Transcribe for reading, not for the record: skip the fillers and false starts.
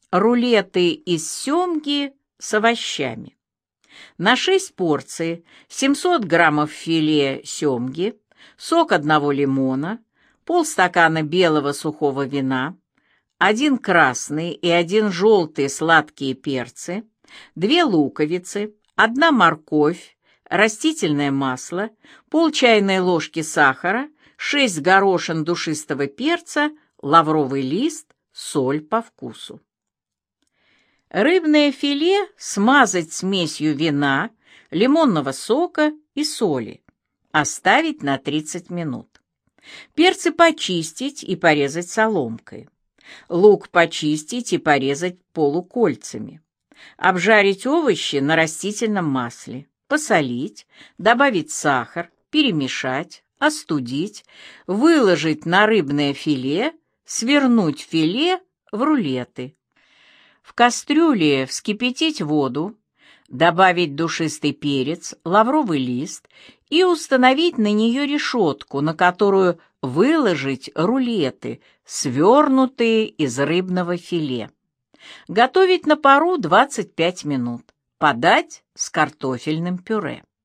рулеты из семги с овощами. На 6 порций 700 граммов филе семги, сок одного лимона, полстакана белого сухого вина, 1 красный и 1 желтый сладкие перцы, 2 луковицы, 1 морковь, растительное масло, пол чайной ложки сахара, 6 горошин душистого перца, лавровый лист, соль по вкусу. Рыбное филе смазать смесью вина, лимонного сока и соли. Оставить на 30 минут. Перцы почистить и порезать соломкой. Лук почистить и порезать полукольцами. Обжарить овощи на растительном масле. Посолить, добавить сахар, перемешать, остудить, выложить на рыбное филе, свернуть филе в рулеты. В кастрюле вскипятить воду, добавить душистый перец, лавровый лист и установить на нее решетку, на которую выложить рулеты, свернутые из рыбного филе. Готовить на пару 25 минут. Подать с картофельным пюре.